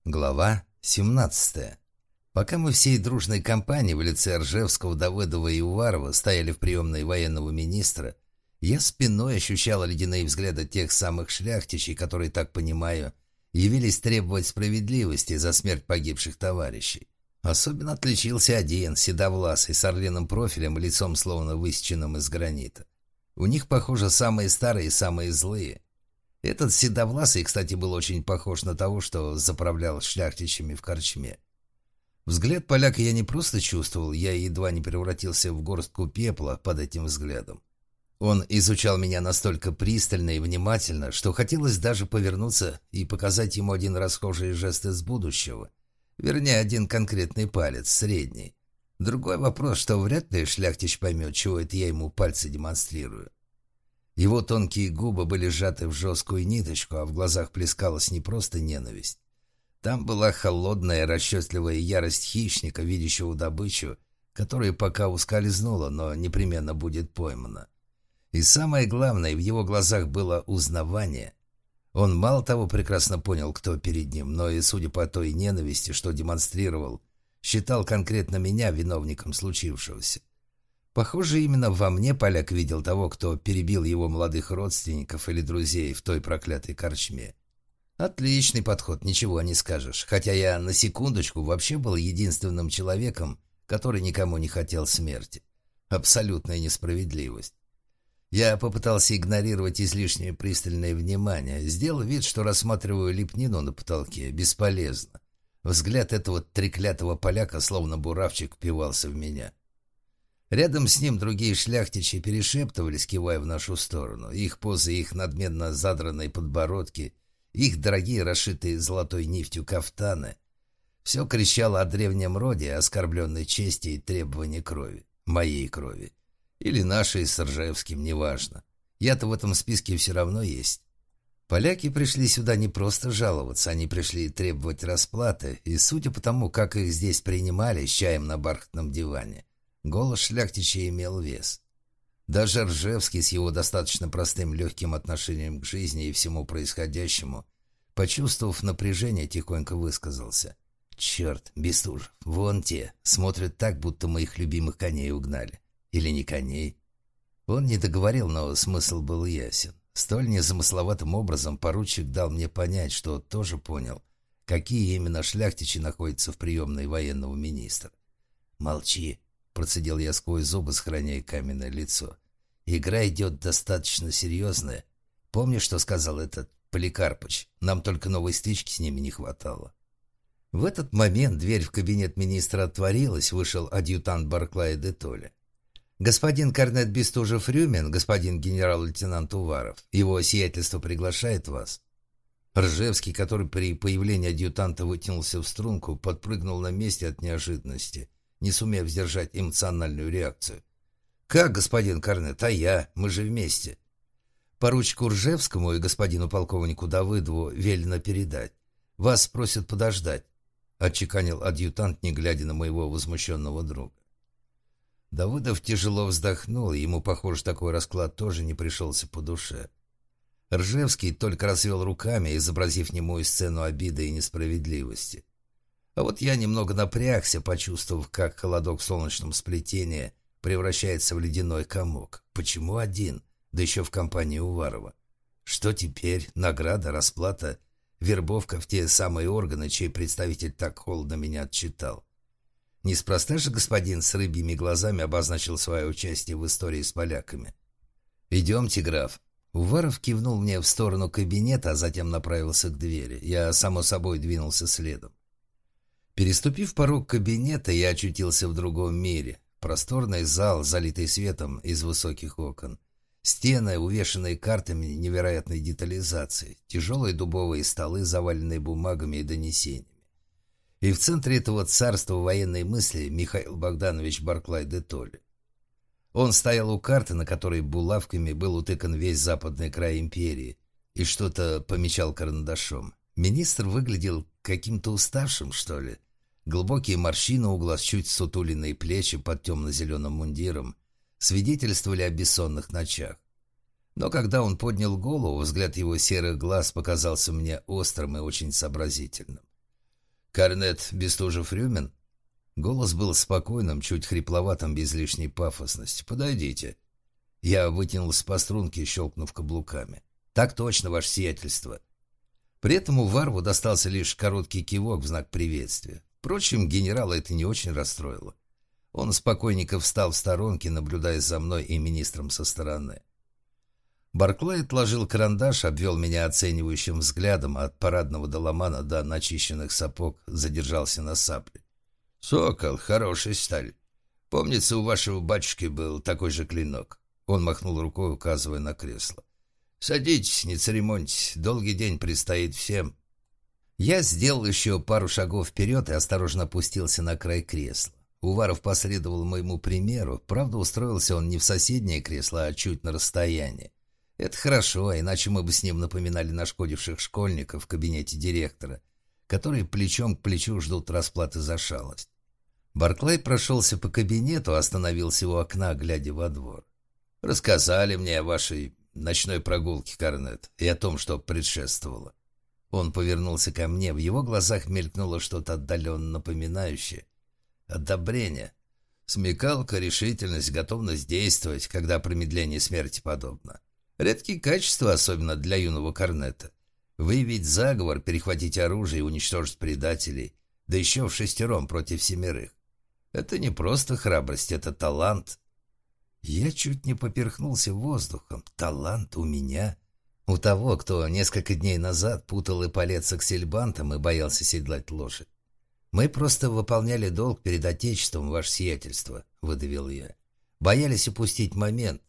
Глава 17. Пока мы всей дружной компанией в лице Ржевского, Давыдова и Уварова стояли в приемной военного министра, я спиной ощущал ледяные взгляды тех самых шляхтичей, которые, так понимаю, явились требовать справедливости за смерть погибших товарищей. Особенно отличился один, седовласый, с орлиным профилем и лицом словно высеченным из гранита. У них, похоже, самые старые и самые злые. Этот седовласый, кстати, был очень похож на того, что заправлял шляхтичами в корчме. Взгляд поляка я не просто чувствовал, я едва не превратился в горстку пепла под этим взглядом. Он изучал меня настолько пристально и внимательно, что хотелось даже повернуться и показать ему один расхожий жест из будущего. Вернее, один конкретный палец, средний. Другой вопрос, что вряд ли шляхтич поймет, чего это я ему пальцы демонстрирую. Его тонкие губы были сжаты в жесткую ниточку, а в глазах плескалась не просто ненависть. Там была холодная, расчетливая ярость хищника, видящего добычу, которая пока ускользнула, но непременно будет поймана. И самое главное, в его глазах было узнавание. Он мало того прекрасно понял, кто перед ним, но и, судя по той ненависти, что демонстрировал, считал конкретно меня виновником случившегося. Похоже, именно во мне поляк видел того, кто перебил его молодых родственников или друзей в той проклятой корчме. Отличный подход, ничего не скажешь. Хотя я на секундочку вообще был единственным человеком, который никому не хотел смерти. Абсолютная несправедливость. Я попытался игнорировать излишнее пристальное внимание, сделал вид, что рассматриваю лепнину на потолке. Бесполезно. Взгляд этого треклятого поляка, словно буравчик, впивался в меня. Рядом с ним другие шляхтичи перешептывались, кивая в нашу сторону. Их позы, их надменно задранные подбородки, их дорогие, расшитые золотой нефтью кафтаны. Все кричало о древнем роде, оскорбленной чести и требовании крови. Моей крови. Или нашей с Ржевским, неважно. Я-то в этом списке все равно есть. Поляки пришли сюда не просто жаловаться, они пришли требовать расплаты, и судя по тому, как их здесь принимали с чаем на бархатном диване, голос шляхтича имел вес. Даже Ржевский с его достаточно простым легким отношением к жизни и всему происходящему, почувствовав напряжение, тихонько высказался. «Черт, Бестужев, вон те, смотрят так, будто мы их любимых коней угнали. Или не коней?» Он не договорил, но смысл был ясен. Столь незамысловатым образом поручик дал мне понять, что тоже понял, какие именно шляхтичи находятся в приемной военного министра. «Молчи», — процедил я сквозь зубы, сохраняя каменное лицо. «Игра идет достаточно серьезная. Помнишь, что сказал этот Поликарпыч? Нам только новой стычки с ними не хватало». В этот момент дверь в кабинет министра отворилась, вышел адъютант Барклая де Толли. «Господин корнет Бестужев-Рюмин, господин генерал-лейтенант Уваров, его сиятельство приглашает вас». Ржевский, который при появлении адъютанта вытянулся в струнку, подпрыгнул на месте от неожиданности, не сумев сдержать эмоциональную реакцию. «Как, господин корнет? А я? Мы же вместе». «Поручику Ржевскому и господину полковнику Давыдову велено передать. Вас просят подождать», — отчеканил адъютант, не глядя на моего возмущенного друга. Давыдов тяжело вздохнул, и ему, похоже, такой расклад тоже не пришелся по душе. Ржевский только развел руками, изобразив немую сцену обиды и несправедливости. А вот я немного напрягся, почувствовав, как холодок в солнечном сплетении превращается в ледяной комок. Почему один? Да еще в компании Уварова. Что теперь? Награда, расплата, вербовка в те самые органы, чей представитель так холодно меня отчитал. Неспроста же господин с рыбьими глазами обозначил свое участие в истории с поляками. «Идемте, граф». Уваров кивнул мне в сторону кабинета, а затем направился к двери. Я, само собой, двинулся следом. Переступив порог кабинета, я очутился в другом мире. Просторный зал, залитый светом из высоких окон. Стены, увешанные картами невероятной детализации. Тяжелые дубовые столы, заваленные бумагами и донесениями. И в центре этого царства военной мысли Михаил Богданович Барклай де Толли. Он стоял у карты, на которой булавками был утыкан весь западный край империи, и что-то помечал карандашом. Министр выглядел каким-то уставшим, что ли. Глубокие морщины у глаз, чуть сутуленные плечи под темно-зеленым мундиром свидетельствовали о бессонных ночах. Но когда он поднял голову, взгляд его серых глаз показался мне острым и очень сообразительным. Корнет Бестужев-Рюмин?» Голос был спокойным, чуть хрипловатым, без лишней пафосности. «Подойдите». Я вытянулся по струнке, щелкнув каблуками. «Так точно, ваше сиятельство». При этом Уварову достался лишь короткий кивок в знак приветствия. Впрочем, генерала это не очень расстроило. Он спокойненько встал в сторонке, наблюдая за мной и министром со стороны. Барклай отложил карандаш, обвел меня оценивающим взглядом, от парадного доломана до начищенных сапог задержался на сабле. «Сокол, хорошая сталь. Помнится, у вашего батюшки был такой же клинок». Он махнул рукой, указывая на кресло. «Садитесь, не церемоньтесь, долгий день предстоит всем». Я сделал еще пару шагов вперед и осторожно опустился на край кресла. Уваров последовал моему примеру, правда, устроился он не в соседнее кресло, а чуть на расстоянии. Это хорошо, иначе мы бы с ним напоминали нашкодивших школьников в кабинете директора, которые плечом к плечу ждут расплаты за шалость. Барклай прошелся по кабинету, остановился у окна, глядя во двор. «Рассказали мне о вашей ночной прогулке, Корнет, и о том, что предшествовало». Он повернулся ко мне, в его глазах мелькнуло что-то отдаленно напоминающее. Одобрение. Смекалка, решительность, готовность действовать, когда промедление смерти подобно. Редкие качества, особенно для юного Корнета. Выявить заговор, перехватить оружие и уничтожить предателей, да еще в шестером против семерых. Это не просто храбрость, это талант. Я чуть не поперхнулся воздухом. Талант у меня? У того, кто несколько дней назад путал эполет с аксельбантом и боялся седлать лошадь. «Мы просто выполняли долг перед Отечеством, ваше сиятельство», — выдавил я. «Боялись упустить момент».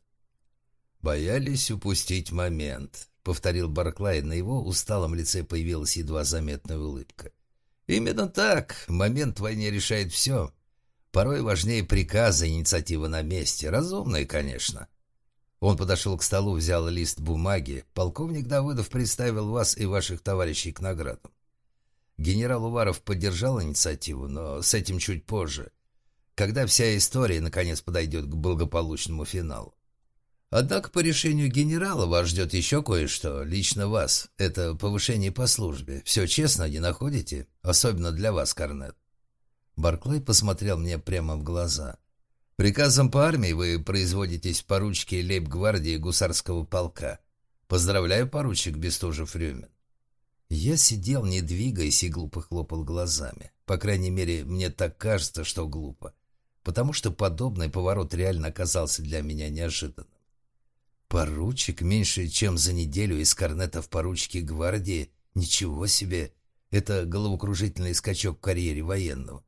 «Боялись упустить момент», — повторил Барклай. На его усталом лице появилась едва заметная улыбка. «Именно так. Момент в войне решает все. Порой важнее приказа, инициатива на месте. Разумная, конечно». Он подошел к столу, взял лист бумаги. «Полковник Давыдов представил вас и ваших товарищей к наградам. Генерал Уваров поддержал инициативу, но с этим чуть позже, когда вся история наконец подойдет к благополучному финалу. Однако по решению генерала вас ждет еще кое-что, лично вас. Это повышение по службе. Все честно, не находите? Особенно для вас, Корнет». Барклай посмотрел мне прямо в глаза. «Приказом по армии вы производитесь в поручике лейб-гвардии гусарского полка. Поздравляю, поручик Бестужев-Рюмин». Я сидел, не двигаясь, и глупо хлопал глазами. По крайней мере, мне так кажется, что глупо. Потому что подобный поворот реально оказался для меня неожиданным. Поручик меньше, чем за неделю из Корнета в поручике гвардии? Ничего себе! Это головокружительный скачок в карьере военного.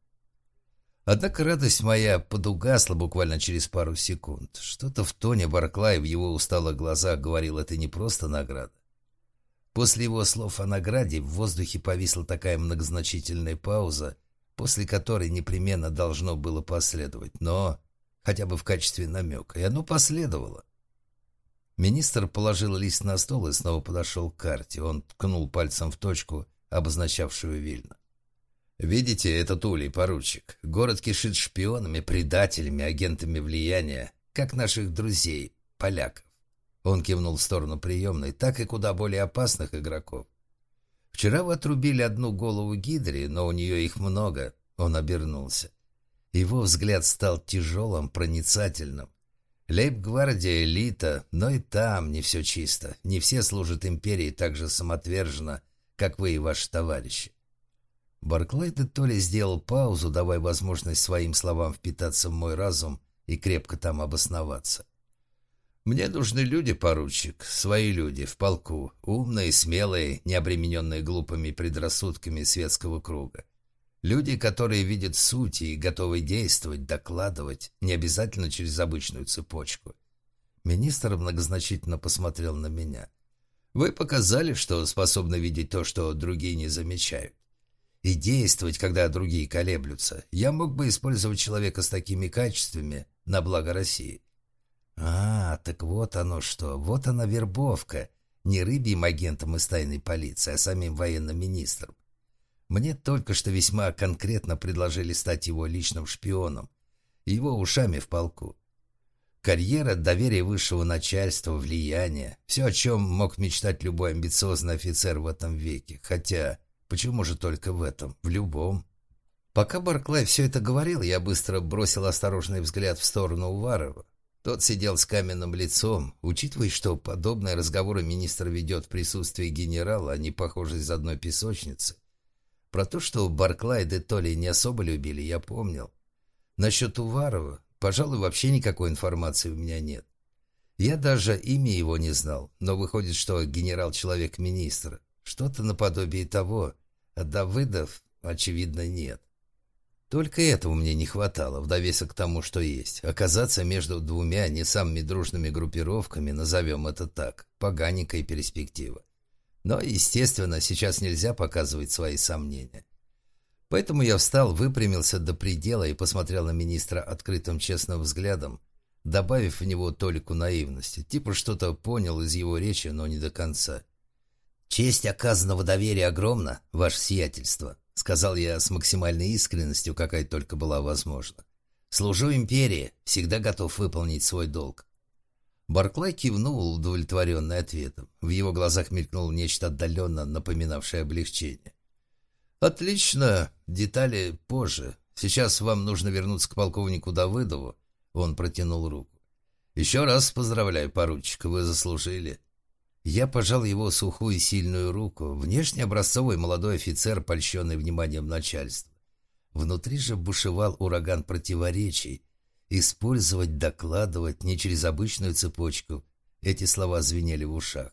Однако радость моя подугасла буквально через пару секунд. Что-то в тоне Барклая, в его усталых глазах говорил, это не просто награда. После его слов о награде в воздухе повисла такая многозначительная пауза, после которой непременно должно было последовать, но хотя бы в качестве намека, и оно последовало. Министр положил лист на стол и снова подошел к карте. Он ткнул пальцем в точку, обозначавшую Вильно. «Видите, этот улей, поручик. Город кишит шпионами, предателями, агентами влияния, как наших друзей, поляков». Он кивнул в сторону приемной, так и куда более опасных игроков. «Вчера вы отрубили одну голову Гидре, но у нее их много». Он обернулся. Его взгляд стал тяжелым, проницательным. Лейб-гвардия — элита, но и там не все чисто. Не все служат империи так же самоотверженно, как вы и ваши товарищи. Барклай то ли сделал паузу, давая возможность своим словам впитаться в мой разум и крепко там обосноваться. «Мне нужны люди, поручик, свои люди, в полку, умные, смелые, не обремененные глупыми предрассудками светского круга. Люди, которые видят суть и готовы действовать, докладывать, не обязательно через обычную цепочку». Министр многозначительно посмотрел на меня. «Вы показали, что способны видеть то, что другие не замечают. И действовать, когда другие колеблются. Я мог бы использовать человека с такими качествами на благо России». Так вот оно что, вот она вербовка, не рыбьим агентом из тайной полиции, а самим военным министром. Мне только что весьма конкретно предложили стать его личным шпионом, его ушами в полку. Карьера, доверие высшего начальства, влияние — все, о чем мог мечтать любой амбициозный офицер в этом веке. Хотя, Почему же только в этом? В любом. Пока Барклай все это говорил, я быстро бросил осторожный взгляд в сторону Уварова. Тот сидел с каменным лицом, учитывая, что подобные разговоры министр ведет в присутствии генерала, а не похожий из одной песочницы. Про то, что Барклай де Толли не особо любили, я помнил. Насчет Уварова, пожалуй, вообще никакой информации у меня нет. Я даже имя его не знал, но выходит, что генерал человек министра. Что-то наподобие того, а Давыдов, очевидно, нет. Только этого мне не хватало, в довесок к тому, что есть. Оказаться между двумя не самыми дружными группировками, назовем это так, поганенькая перспектива. Но, естественно, сейчас нельзя показывать свои сомнения. Поэтому я встал, выпрямился до предела и посмотрел на министра открытым честным взглядом, добавив в него толику наивности. Типа что-то понял из его речи, но не до конца. «Честь оказанного доверия огромна, ваше сиятельство», — сказал я с максимальной искренностью, какая только была возможна. «Служу империи, всегда готов выполнить свой долг». Барклай кивнул, удовлетворенный ответом. В его глазах мелькнуло нечто отдаленно напоминавшее облегчение. «Отлично. Детали позже. Сейчас вам нужно вернуться к полковнику Давыдову». Он протянул руку. «Еще раз поздравляю, поручик, вы заслужили». Я пожал его сухую и сильную руку. Внешне образцовый молодой офицер, польщенный вниманием начальства. Внутри же бушевал ураган противоречий. Использовать, докладывать не через обычную цепочку. Эти слова звенели в ушах.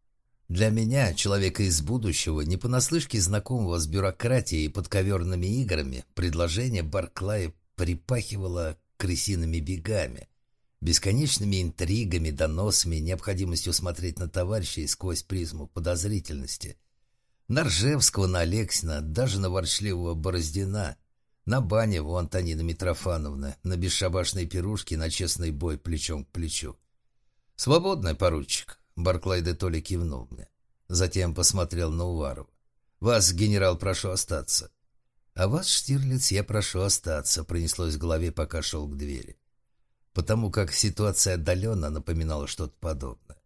Для меня, человека из будущего, не понаслышке знакомого с бюрократией и подковерными играми, предложение Барклая припахивало крысиными бегами, бесконечными интригами, доносами, необходимостью смотреть на товарищей сквозь призму подозрительности. На Ржевского, на Алексина, даже на ворчливого Бороздина, на Баневу Антонина Митрофановна, на бесшабашные пирушки, на честный бой плечом к плечу. «Свободный, поручик», — Барклай де Толли кивнул мне. Затем посмотрел на Уварова. «Вас, генерал, прошу остаться». «А вас, Штирлиц, я прошу остаться», — пронеслось в голове, пока шел к двери. Потому как ситуация отдаленно напоминала что-то подобное.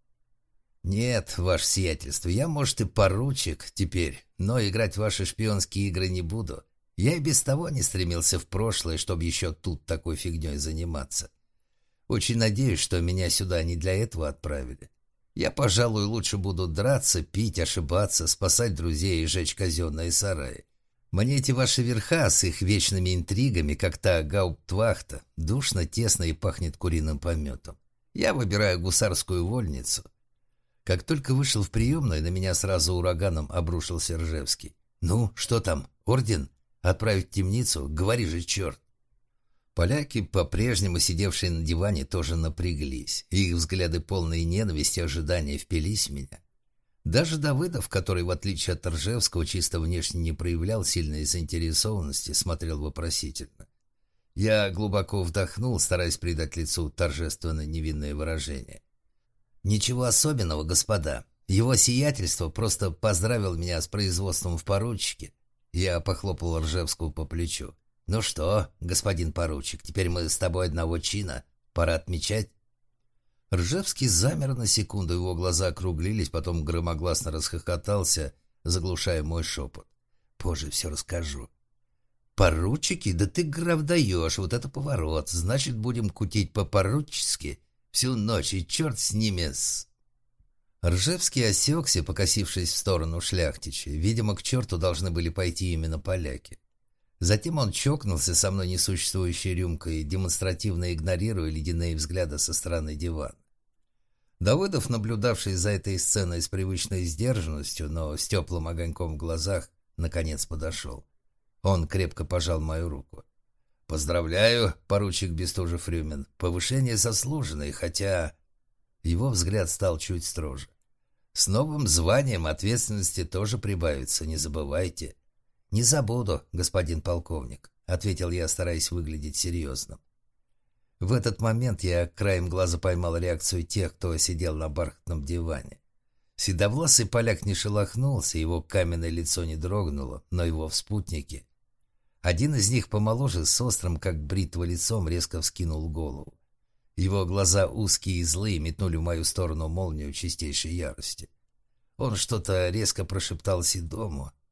«Нет, ваше сиятельство, я, может, и поручик теперь, но играть в ваши шпионские игры не буду. Я и без того не стремился в прошлое, чтобы еще тут такой фигней заниматься. Очень надеюсь, что меня сюда не для этого отправили. Я, пожалуй, лучше буду драться, пить, ошибаться, спасать друзей и жечь казенные сараи. Мне эти ваши верха с их вечными интригами, как та гауптвахта, душно, тесно и пахнет куриным пометом. Я выбираю гусарскую вольницу». Как только вышел в приемную, на меня сразу ураганом обрушился Ржевский. «Ну, что там, орден? Отправить в темницу? Говори же, черт!» Поляки, по-прежнему сидевшие на диване, тоже напряглись. Их взгляды, полные ненависти и ожидания, впились в меня. Даже Давыдов, который, в отличие от Ржевского, чисто внешне не проявлял сильной заинтересованности, смотрел вопросительно. Я глубоко вдохнул, стараясь придать лицу торжественно невинное выражение. «Ничего особенного, господа. Его сиятельство просто поздравил меня с производством в поручике». Я похлопал Ржевского по плечу. «Ну что, господин поручик, теперь мы с тобой одного чина. Пора отмечать». Ржевский замер на секунду, его глаза округлились, потом громогласно расхохотался, заглушая мой шепот. «Позже все расскажу». «Поручики? Да ты, граф, даешь, вот это поворот. Значит, будем кутить по-поручески всю ночь, и черт с ними, с...» Ржевский осекся, покосившись в сторону шляхтича. Видимо, к черту должны были пойти именно поляки. Затем он чокнулся со мной несуществующей рюмкой, демонстративно игнорируя ледяные взгляды со стороны дивана. Давыдов, наблюдавший за этой сценой с привычной сдержанностью, но с теплым огоньком в глазах, наконец подошел. Он крепко пожал мою руку. «Поздравляю, поручик Бестужев-Рюмин. Повышение заслуженное, хотя...» Его взгляд стал чуть строже. «С новым званием ответственности тоже прибавится, не забывайте». «Не забуду, господин полковник», — ответил я, стараясь выглядеть серьезным. В этот момент я краем глаза поймал реакцию тех, кто сидел на бархатном диване. Седовласый поляк не шелохнулся, его каменное лицо не дрогнуло, но его спутники. Один из них помоложе, с острым, как бритва, лицом, резко вскинул голову. Его глаза, узкие и злые, метнули в мою сторону молнию чистейшей ярости. Он что-то резко прошептал Седому.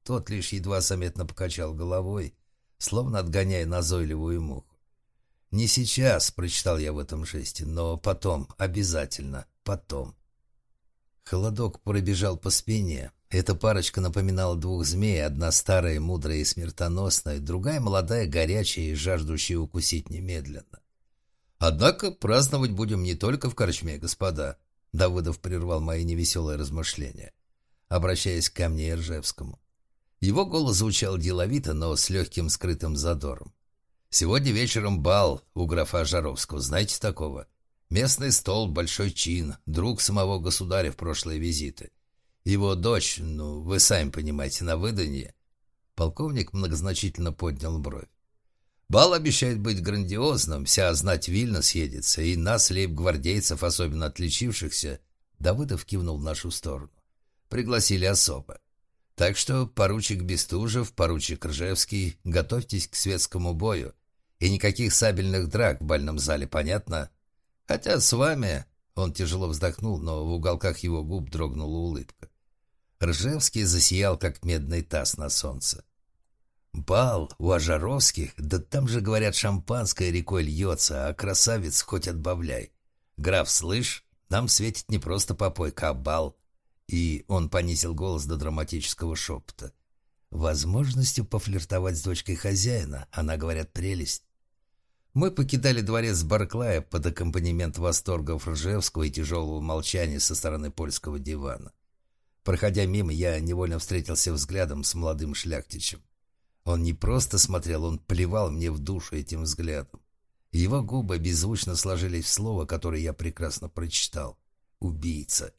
тот лишь едва заметно покачал головой, словно отгоняя назойливую муху. «Не сейчас», — прочитал я в этом жесте, — «но потом, обязательно, потом». Холодок пробежал по спине. Эта парочка напоминала двух змей, одна старая, мудрая и смертоносная, другая молодая, горячая и жаждущая укусить немедленно. «Однако праздновать будем не только в корчме, господа», — Давыдов прервал мои невеселые размышления, обращаясь ко мне и Ржевскому. Его голос звучал деловито, но с легким скрытым задором. «Сегодня вечером бал у графа Жаровского, знаете такого? Местный стол, большой чин, друг самого государя в прошлые визиты. Его дочь, ну, вы сами понимаете, на выданье». Полковник многозначительно поднял бровь. «Бал обещает быть грандиозным, вся знать Вильна съедется, и нас, лейб-гвардейцев, особенно отличившихся», Давыдов кивнул в нашу сторону, «пригласили особо. Так что поручик Бестужев, поручик Ржевский, готовьтесь к светскому бою. И никаких сабельных драк в бальном зале, понятно? Хотя с вами...» Он тяжело вздохнул, но в уголках его губ дрогнула улыбка. Ржевский засиял, как медный таз на солнце. «Бал у Ажаровских? Да там же, говорят, шампанское рекой льется, а красавец хоть отбавляй. Граф, слышь, нам светит не просто попойка, а бал». И он понизил голос до драматического шепота. «Возможностью пофлиртовать с дочкой хозяина, она, говорят, прелесть». Мы покидали дворец Барклая под аккомпанемент восторгов Ржевского и тяжелого молчания со стороны польского дивана. Проходя мимо, я невольно встретился взглядом с молодым шляхтичем. Он не просто смотрел, он плевал мне в душу этим взглядом. Его губы беззвучно сложились в слово, которое я прекрасно прочитал. «Убийца».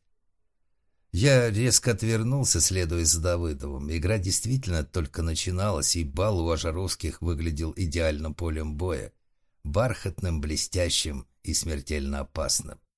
Я резко отвернулся, следуя за Давыдовым. Игра действительно только начиналась, и бал у Ажаровских выглядел идеальным полем боя. Бархатным, блестящим и смертельно опасным.